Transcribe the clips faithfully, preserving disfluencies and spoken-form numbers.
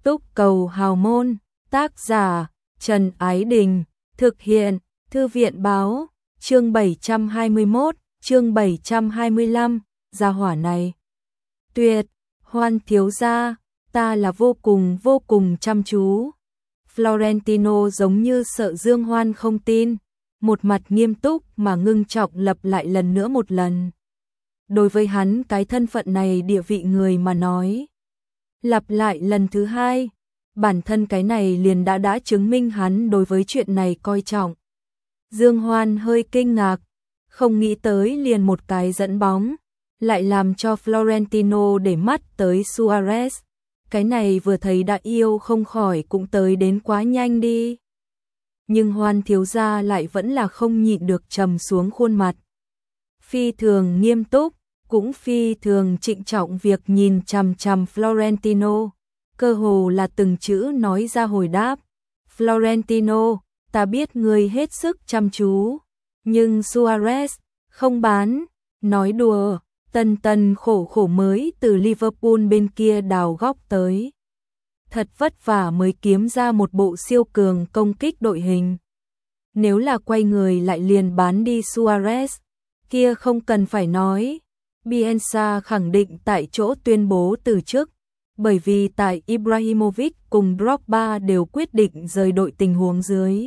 Túc cầu hào môn, tác giả, Trần Ái Đình, thực hiện, Thư viện báo, chương bảy trăm hai mươi mốt, chương bảy trăm hai mươi lăm, gia hỏa này. Tuyệt, Hoan thiếu gia, ta là vô cùng vô cùng chăm chú. Florentino giống như sợ Dương Hoan không tin, một mặt nghiêm túc mà ngưng trọng lặp lại lần nữa một lần. Đối với hắn cái thân phận này địa vị người mà nói. Lặp lại lần thứ hai, bản thân cái này liền đã đã chứng minh hắn đối với chuyện này coi trọng. Dương Hoan hơi kinh ngạc, không nghĩ tới liền một cái dẫn bóng, lại làm cho Florentino để mắt tới Suarez. Cái này vừa thấy đã yêu không khỏi cũng tới đến quá nhanh đi. Nhưng Hoan thiếu gia lại vẫn là không nhịn được trầm xuống khuôn mặt. Phi thường nghiêm túc, cũng phi thường trịnh trọng việc nhìn chằm chằm Florentino, cơ hồ là từng chữ nói ra hồi đáp. Florentino, ta biết người hết sức chăm chú, nhưng Suarez, không bán, nói đùa, tần tần khổ khổ mới từ Liverpool bên kia đào góc tới. Thật vất vả mới kiếm ra một bộ siêu cường công kích đội hình. Nếu là quay người lại liền bán đi Suarez, kia không cần phải nói. Bielsa khẳng định tại chỗ tuyên bố từ chức, bởi vì tại Ibrahimovic cùng Drogba đều quyết định rời đội tình huống dưới.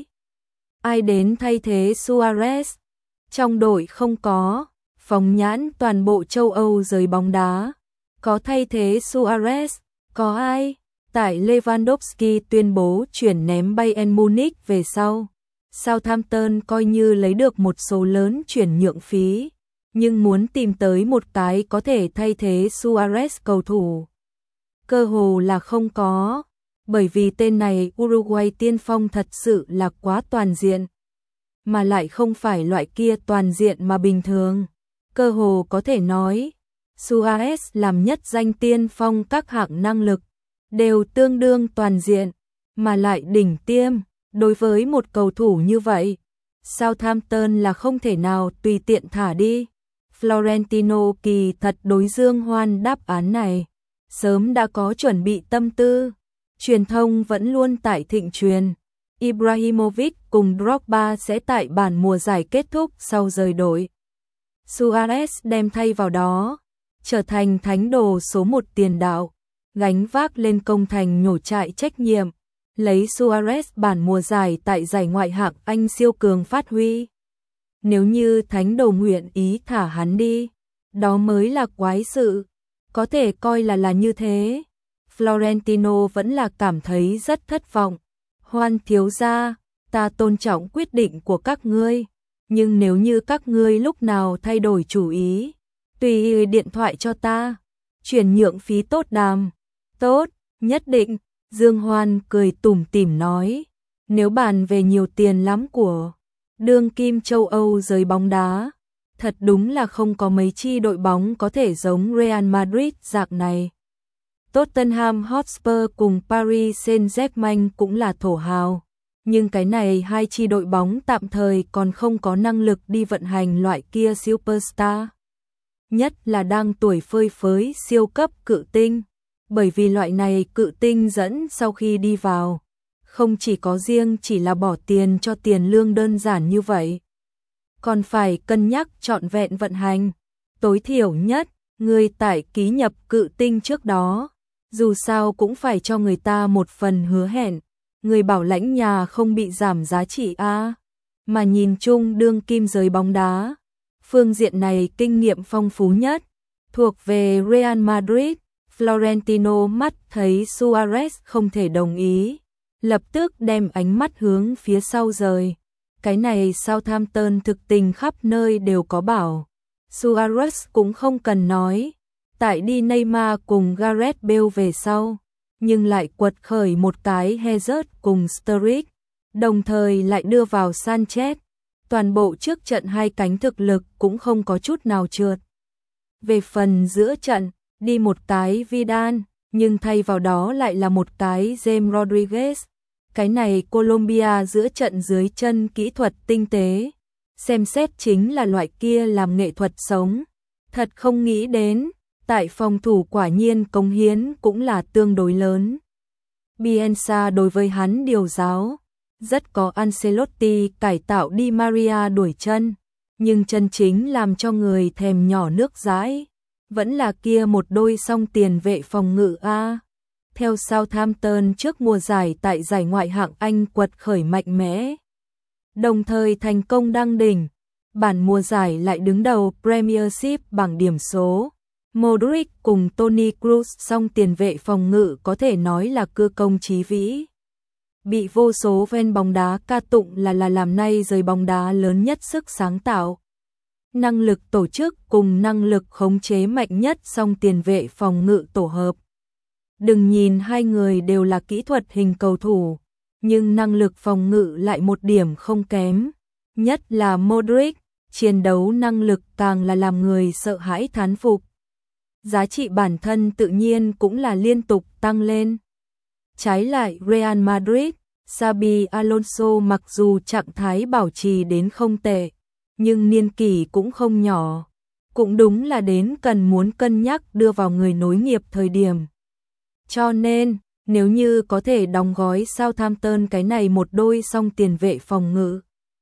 Ai đến thay thế Suarez? Trong đội không có, phóng nhãn toàn bộ châu Âu giới bóng đá. Có thay thế Suarez, có ai? Tại Lewandowski tuyên bố chuyển ném Bayern Munich về sau, Southampton coi như lấy được một số lớn chuyển nhượng phí, nhưng muốn tìm tới một cái có thể thay thế Suarez cầu thủ, cơ hồ là không có, bởi vì tên này Uruguay tiên phong thật sự là quá toàn diện, mà lại không phải loại kia toàn diện mà bình thường, cơ hồ có thể nói, Suarez làm nhất danh tiên phong các hạng năng lực, đều tương đương toàn diện, mà lại đỉnh tiêm, đối với một cầu thủ như vậy, Southampton là không thể nào tùy tiện thả đi. Florentino kỳ thật đối Dương Hoan đáp án này, sớm đã có chuẩn bị tâm tư, truyền thông vẫn luôn tại thịnh truyền, Ibrahimovic cùng Drogba sẽ tại bản mùa giải kết thúc sau rời đội. Suarez đem thay vào đó, trở thành thánh đồ số một tiền đạo, gánh vác lên công thành nhổ trại trách nhiệm, lấy Suarez bản mùa giải tại giải ngoại hạng Anh siêu cường phát huy. Nếu như thánh đồ nguyện ý thả hắn đi, đó mới là quái sự, có thể coi là là như thế. Florentino vẫn là cảm thấy rất thất vọng. Hoan thiếu gia, ta tôn trọng quyết định của các ngươi, nhưng nếu như các ngươi lúc nào thay đổi chủ ý, tùy điện thoại cho ta, chuyển nhượng phí tốt đàm. Tốt, nhất định, Dương Hoan cười tủm tỉm nói, nếu bàn về nhiều tiền lắm của đương kim châu Âu giới bóng đá, thật đúng là không có mấy chi đội bóng có thể giống Real Madrid dạng này. Tottenham Hotspur cùng Paris Saint-Germain cũng là thổ hào, nhưng cái này hai chi đội bóng tạm thời còn không có năng lực đi vận hành loại kia superstar. Nhất là đang tuổi phơi phới siêu cấp cự tinh, bởi vì loại này cự tinh dẫn sau khi đi vào, không chỉ có riêng chỉ là bỏ tiền cho tiền lương đơn giản như vậy, còn phải cân nhắc trọn vẹn vận hành. Tối thiểu nhất, người tại ký nhập cự tinh trước đó, dù sao cũng phải cho người ta một phần hứa hẹn, người bảo lãnh nhà không bị giảm giá trị a. Mà nhìn chung đương kim giới bóng đá, phương diện này kinh nghiệm phong phú nhất, thuộc về Real Madrid. Florentino mắt thấy Suarez không thể đồng ý, lập tức đem ánh mắt hướng phía sau rời. Cái này Southampton thực tình khắp nơi đều có bảo. Suarez cũng không cần nói, tại đi Neymar cùng Gareth Bale về sau, nhưng lại quật khởi một cái Hazard cùng Sturridge, đồng thời lại đưa vào Sanchez. Toàn bộ trước trận hai cánh thực lực cũng không có chút nào trượt. Về phần giữa trận, đi một cái Vidal, nhưng thay vào đó lại là một cái James Rodriguez. Cái này Colombia giữa trận dưới chân kỹ thuật tinh tế, xem xét chính là loại kia làm nghệ thuật sống. Thật không nghĩ đến, tại phòng thủ quả nhiên cống hiến cũng là tương đối lớn. Bielsa đối với hắn điều giáo, rất có Ancelotti cải tạo Di Maria đuổi chân, nhưng chân chính làm cho người thèm nhỏ nước dãi, vẫn là kia một đôi song tiền vệ phòng ngự a. Theo Southampton trước mùa giải tại giải ngoại hạng Anh quật khởi mạnh mẽ, đồng thời thành công đăng đỉnh, bản mùa giải lại đứng đầu Premiership bảng điểm số. Modric cùng Toni Kroos song tiền vệ phòng ngự có thể nói là cưa công chí vĩ. Bị vô số fan bóng đá ca tụng là là làm nay giới bóng đá lớn nhất sức sáng tạo. Năng lực tổ chức cùng năng lực khống chế mạnh nhất song tiền vệ phòng ngự tổ hợp. Đừng nhìn hai người đều là kỹ thuật hình cầu thủ, nhưng năng lực phòng ngự lại một điểm không kém. Nhất là Modric, chiến đấu năng lực càng là làm người sợ hãi thán phục. Giá trị bản thân tự nhiên cũng là liên tục tăng lên. Trái lại Real Madrid, Xabi Alonso mặc dù trạng thái bảo trì đến không tệ, nhưng niên kỷ cũng không nhỏ. Cũng đúng là đến cần muốn cân nhắc đưa vào người nối nghiệp thời điểm. Cho nên, nếu như có thể đóng gói Southampton cái này một đôi song tiền vệ phòng ngự.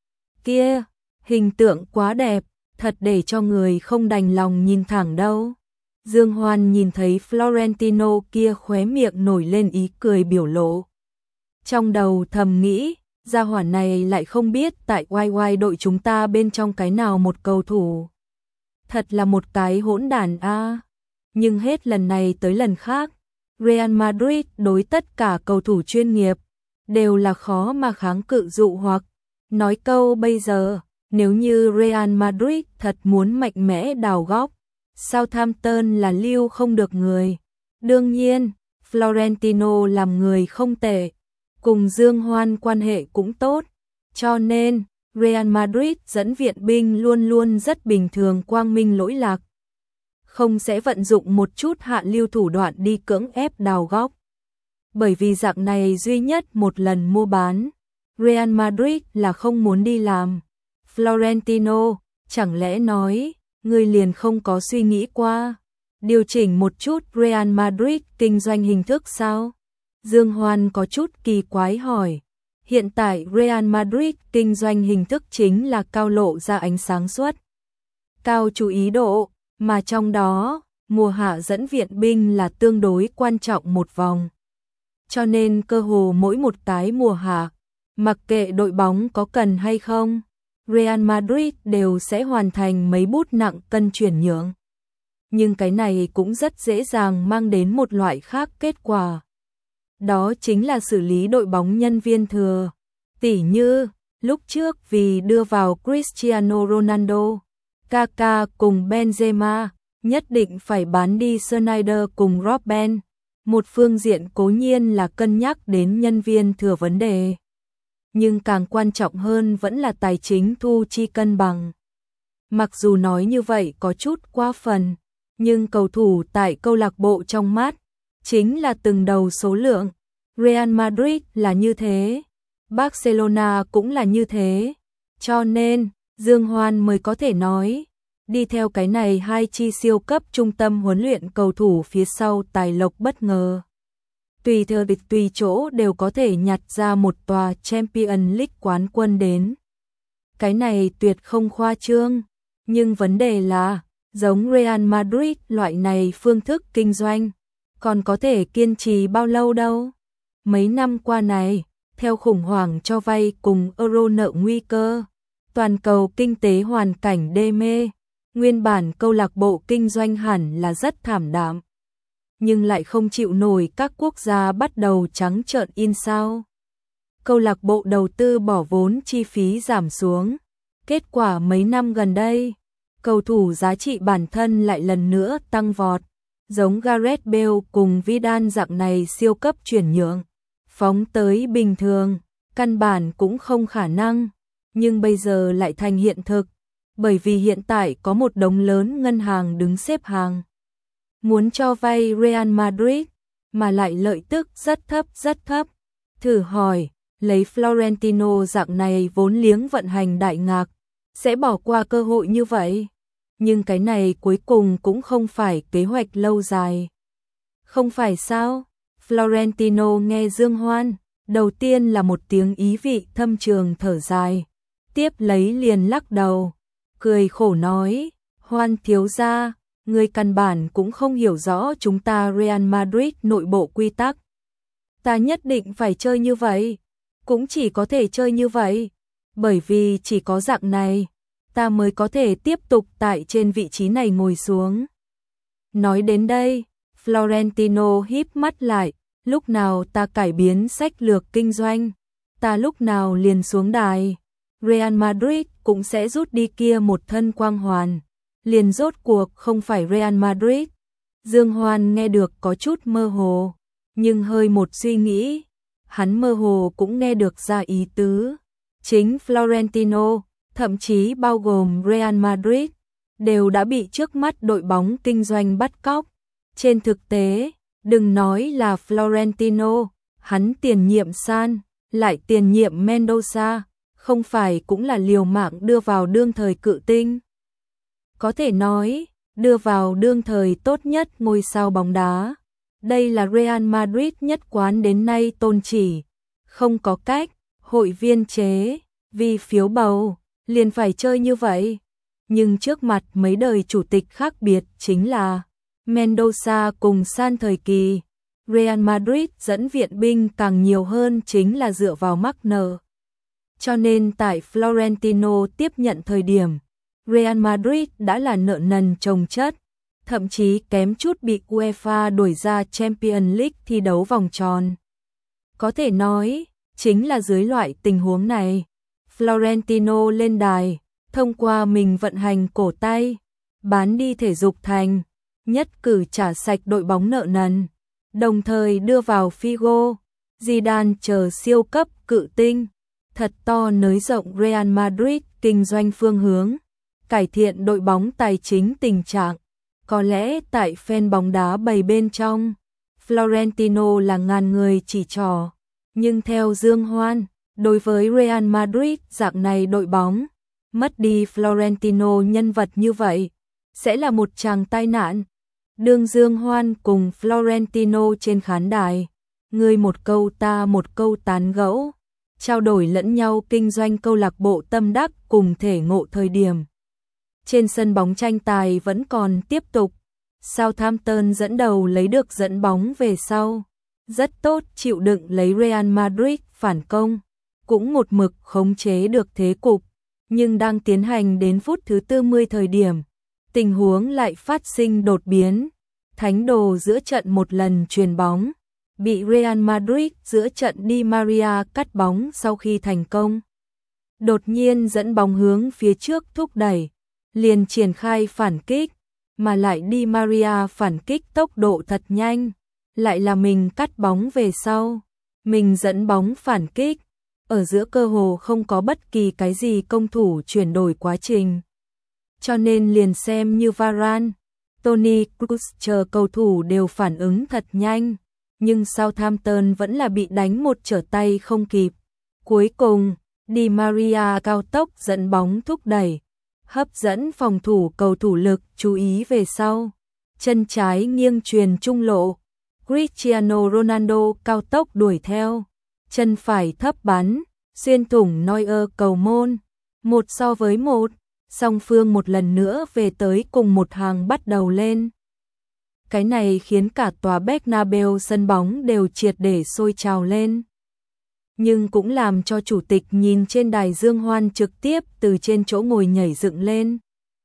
Kia, hình tượng quá đẹp, thật để cho người không đành lòng nhìn thẳng đâu. Dương Hoan nhìn thấy Florentino kia khóe miệng nổi lên ý cười biểu lộ. Trong đầu thầm nghĩ, gia hỏa này lại không biết tại oai oai đội chúng ta bên trong cái nào một cầu thủ. Thật là một cái hỗn đản a. Nhưng hết lần này tới lần khác, Real Madrid đối tất cả cầu thủ chuyên nghiệp đều là khó mà kháng cự dụ hoặc. Nói câu bây giờ, nếu như Real Madrid thật muốn mạnh mẽ đào góc, Southampton là lưu không được người. Đương nhiên, Florentino làm người không tệ, cùng Dương Hoan quan hệ cũng tốt, cho nên Real Madrid dẫn viện binh luôn luôn rất bình thường quang minh lỗi lạc. Không sẽ vận dụng một chút hạ lưu thủ đoạn đi cưỡng ép đào góc. Bởi vì dạng này duy nhất một lần mua bán, Real Madrid là không muốn đi làm. Florentino, chẳng lẽ nói, người liền không có suy nghĩ qua, điều chỉnh một chút Real Madrid kinh doanh hình thức sao? Dương Hoan có chút kỳ quái hỏi. Hiện tại Real Madrid kinh doanh hình thức chính là cao lộ ra ánh sáng suốt, cao chú ý độ, mà trong đó, mùa hạ dẫn viện binh là tương đối quan trọng một vòng. Cho nên cơ hồ mỗi một cái mùa hạ, mặc kệ đội bóng có cần hay không, Real Madrid đều sẽ hoàn thành mấy bút nặng cân chuyển nhượng. Nhưng cái này cũng rất dễ dàng mang đến một loại khác kết quả. Đó chính là xử lý đội bóng nhân viên thừa. Tỉ như, lúc trước vì đưa vào Cristiano Ronaldo, Kaká cùng Benzema, nhất định phải bán đi Sneijder cùng Robben. Một phương diện cố nhiên là cân nhắc đến nhân viên thừa vấn đề. Nhưng càng quan trọng hơn vẫn là tài chính thu chi cân bằng. Mặc dù nói như vậy có chút quá phần, nhưng cầu thủ tại câu lạc bộ trong mắt, chính là từng đầu số lượng. Real Madrid là như thế, Barcelona cũng là như thế. Cho nên, Dương Hoan mới có thể nói, đi theo cái này hai chi siêu cấp trung tâm huấn luyện cầu thủ phía sau tài lộc bất ngờ. Tùy thời tùy chỗ đều có thể nhặt ra một tòa Champions League quán quân đến. Cái này tuyệt không khoa trương, nhưng vấn đề là, giống Real Madrid loại này phương thức kinh doanh, còn có thể kiên trì bao lâu đâu. Mấy năm qua này, theo khủng hoảng cho vay cùng euro nợ nguy cơ, toàn cầu kinh tế hoàn cảnh đê mê, nguyên bản câu lạc bộ kinh doanh hẳn là rất thảm đạm. Nhưng lại không chịu nổi các quốc gia bắt đầu trắng trợn in sao. Câu lạc bộ đầu tư bỏ vốn chi phí giảm xuống. Kết quả mấy năm gần đây, cầu thủ giá trị bản thân lại lần nữa tăng vọt. Giống Gareth Bale cùng Vidal dạng này siêu cấp chuyển nhượng. Phóng tới bình thường, căn bản cũng không khả năng. Nhưng bây giờ lại thành hiện thực. Bởi vì hiện tại có một đống lớn ngân hàng đứng xếp hàng. Muốn cho vay Real Madrid, mà lại lợi tức rất thấp rất thấp. Thử hỏi, lấy Florentino dạng này vốn liếng vận hành đại ngạc, sẽ bỏ qua cơ hội như vậy. Nhưng cái này cuối cùng cũng không phải kế hoạch lâu dài. Không phải sao? Florentino nghe Dương Hoan, đầu tiên là một tiếng ý vị thâm trường thở dài, tiếp lấy liền lắc đầu, cười khổ nói, Hoan thiếu gia, người căn bản cũng không hiểu rõ chúng ta Real Madrid nội bộ quy tắc. Ta nhất định phải chơi như vậy, cũng chỉ có thể chơi như vậy, bởi vì chỉ có dạng này, ta mới có thể tiếp tục tại trên vị trí này ngồi xuống. Nói đến đây, Florentino híp mắt lại, lúc nào ta cải biến sách lược kinh doanh, ta lúc nào liền xuống đài, Real Madrid cũng sẽ rút đi kia một thân quang hoàn, liền rốt cuộc không phải Real Madrid. Dương Hoan nghe được có chút mơ hồ, nhưng hơi một suy nghĩ, hắn mơ hồ cũng nghe được ra ý tứ. Chính Florentino, thậm chí bao gồm Real Madrid, đều đã bị trước mắt đội bóng kinh doanh bắt cóc. Trên thực tế, đừng nói là Florentino, hắn tiền nhiệm San, lại tiền nhiệm Mendoza, không phải cũng là liều mạng đưa vào đương thời cự tinh. Có thể nói, đưa vào đương thời tốt nhất ngôi sao bóng đá. Đây là Real Madrid nhất quán đến nay tôn chỉ. Không có cách, hội viên chế, vì phiếu bầu, liền phải chơi như vậy. Nhưng trước mặt mấy đời chủ tịch khác biệt chính là Mendoza cùng San thời kỳ, Real Madrid dẫn viện binh càng nhiều hơn chính là dựa vào mắc nợ. Cho nên tại Florentino tiếp nhận thời điểm, Real Madrid đã là nợ nần chồng chất, thậm chí kém chút bị UEFA đuổi ra Champions League thi đấu vòng tròn. Có thể nói, chính là dưới loại tình huống này, Florentino lên đài, thông qua mình vận hành cổ tay, bán đi thể dục thành, nhất cử trả sạch đội bóng nợ nần, đồng thời đưa vào Figo, Zidane chờ siêu cấp cự tinh, thật to nới rộng Real Madrid kinh doanh phương hướng, cải thiện đội bóng tài chính tình trạng. Có lẽ tại fan bóng đá bầy bên trong, Florentino là ngàn người chỉ trỏ, nhưng theo Dương Hoan, đối với Real Madrid dạng này đội bóng, mất đi Florentino nhân vật như vậy, sẽ là một tràng tai nạn. Đường Dương Hoan cùng Florentino trên khán đài, người một câu ta một câu tán gẫu, trao đổi lẫn nhau kinh doanh câu lạc bộ tâm đắc cùng thể ngộ thời điểm. Trên sân bóng tranh tài vẫn còn tiếp tục, Southampton dẫn đầu lấy được dẫn bóng về sau, rất tốt chịu đựng lấy Real Madrid phản công, cũng một mực khống chế được thế cục, nhưng đang tiến hành đến phút thứ tư mươi thời điểm, tình huống lại phát sinh đột biến, thánh đồ giữa trận một lần chuyền bóng, bị Real Madrid giữa trận Di Maria cắt bóng sau khi thành công. Đột nhiên dẫn bóng hướng phía trước thúc đẩy, liền triển khai phản kích, mà lại Di Maria phản kích tốc độ thật nhanh, lại là mình cắt bóng về sau, mình dẫn bóng phản kích, ở giữa cơ hồ không có bất kỳ cái gì công thủ chuyển đổi quá trình. Cho nên liền xem như Varane, Toni Kroos chờ cầu thủ đều phản ứng thật nhanh, nhưng Southampton vẫn là bị đánh một trở tay không kịp. Cuối cùng, Di Maria cao tốc dẫn bóng thúc đẩy, hấp dẫn phòng thủ cầu thủ lực chú ý về sau. Chân trái nghiêng truyền trung lộ, Cristiano Ronaldo cao tốc đuổi theo, chân phải thấp bắn, xuyên thủng Neuer cầu môn, một so với một, song phương một lần nữa về tới cùng một hàng bắt đầu lên. Cái này khiến cả tòa Bernabeu sân bóng đều triệt để sôi trào lên. Nhưng cũng làm cho chủ tịch nhìn trên đài Dương Hoan trực tiếp từ trên chỗ ngồi nhảy dựng lên.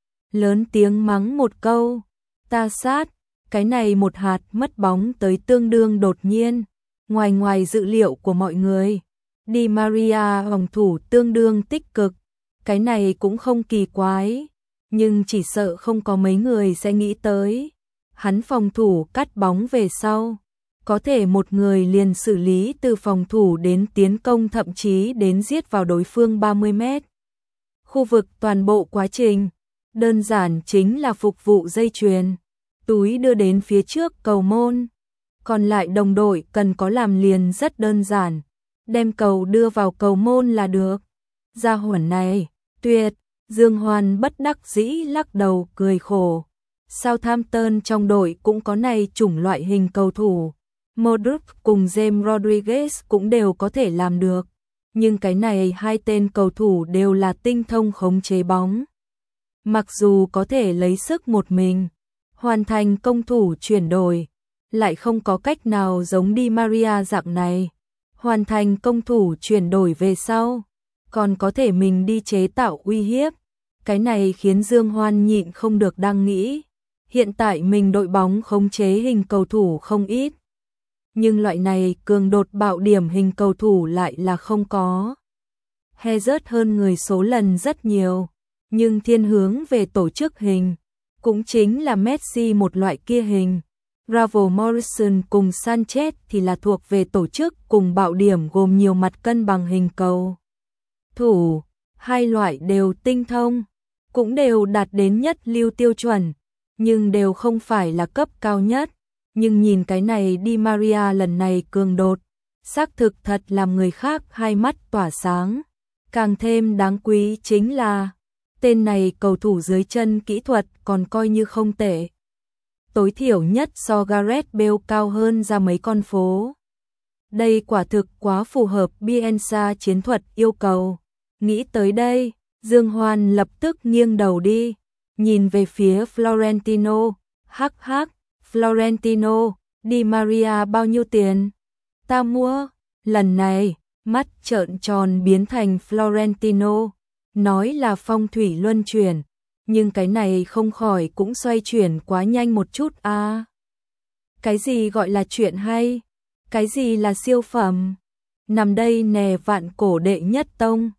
Lớn tiếng mắng một câu, ta sát, cái này một hạt mất bóng tới tương đương đột nhiên, ngoài ngoài dự liệu của mọi người. Di Maria phòng thủ tương đương tích cực, cái này cũng không kỳ quái, nhưng chỉ sợ không có mấy người sẽ nghĩ tới. Hắn phòng thủ cắt bóng về sau, có thể một người liền xử lý từ phòng thủ đến tiến công, thậm chí đến giết vào đối phương ba mươi mét. Khu vực toàn bộ quá trình, đơn giản chính là phục vụ dây chuyền, túi đưa đến phía trước cầu môn. Còn lại đồng đội cần có làm liền rất đơn giản, đem cầu đưa vào cầu môn là được. Gia hỏa này, tuyệt, Dương Hoan bất đắc dĩ lắc đầu cười khổ. Southampton trong đội cũng có này chủng loại hình cầu thủ, Modric cùng James Rodriguez cũng đều có thể làm được. Nhưng cái này hai tên cầu thủ đều là tinh thông khống chế bóng. Mặc dù có thể lấy sức một mình, hoàn thành công thủ chuyển đổi, lại không có cách nào giống Di Maria dạng này. Hoàn thành công thủ chuyển đổi về sau, còn có thể mình đi chế tạo uy hiếp. Cái này khiến Dương Hoan nhịn không được đang nghĩ. Hiện tại mình đội bóng khống chế hình cầu thủ không ít. Nhưng loại này cường đột bạo điểm hình cầu thủ lại là không có. Hazard hơn người số lần rất nhiều, nhưng thiên hướng về tổ chức hình, cũng chính là Messi một loại kia hình. Bravo Morrison cùng Sanchez thì là thuộc về tổ chức cùng bạo điểm gồm nhiều mặt cân bằng hình cầu thủ, hai loại đều tinh thông, cũng đều đạt đến nhất lưu tiêu chuẩn, nhưng đều không phải là cấp cao nhất. Nhưng nhìn cái này Di Maria lần này cường đột, xác thực thật làm người khác hai mắt tỏa sáng. Càng thêm đáng quý chính là, tên này cầu thủ dưới chân kỹ thuật còn coi như không tệ. Tối thiểu nhất so Gareth Bale cao hơn ra mấy con phố. Đây quả thực quá phù hợp Bielsa chiến thuật yêu cầu. Nghĩ tới đây, Dương Hoan lập tức nghiêng đầu đi, nhìn về phía Florentino. Hắc hắc, Florentino, Di Maria bao nhiêu tiền? Ta mua. Lần này, mắt trợn tròn biến thành Florentino, nói là phong thủy luân chuyển, nhưng cái này không khỏi cũng xoay chuyển quá nhanh một chút a. À, cái gì gọi là chuyện hay? Cái gì là siêu phẩm? Nằm đây nè vạn cổ đệ nhất tông,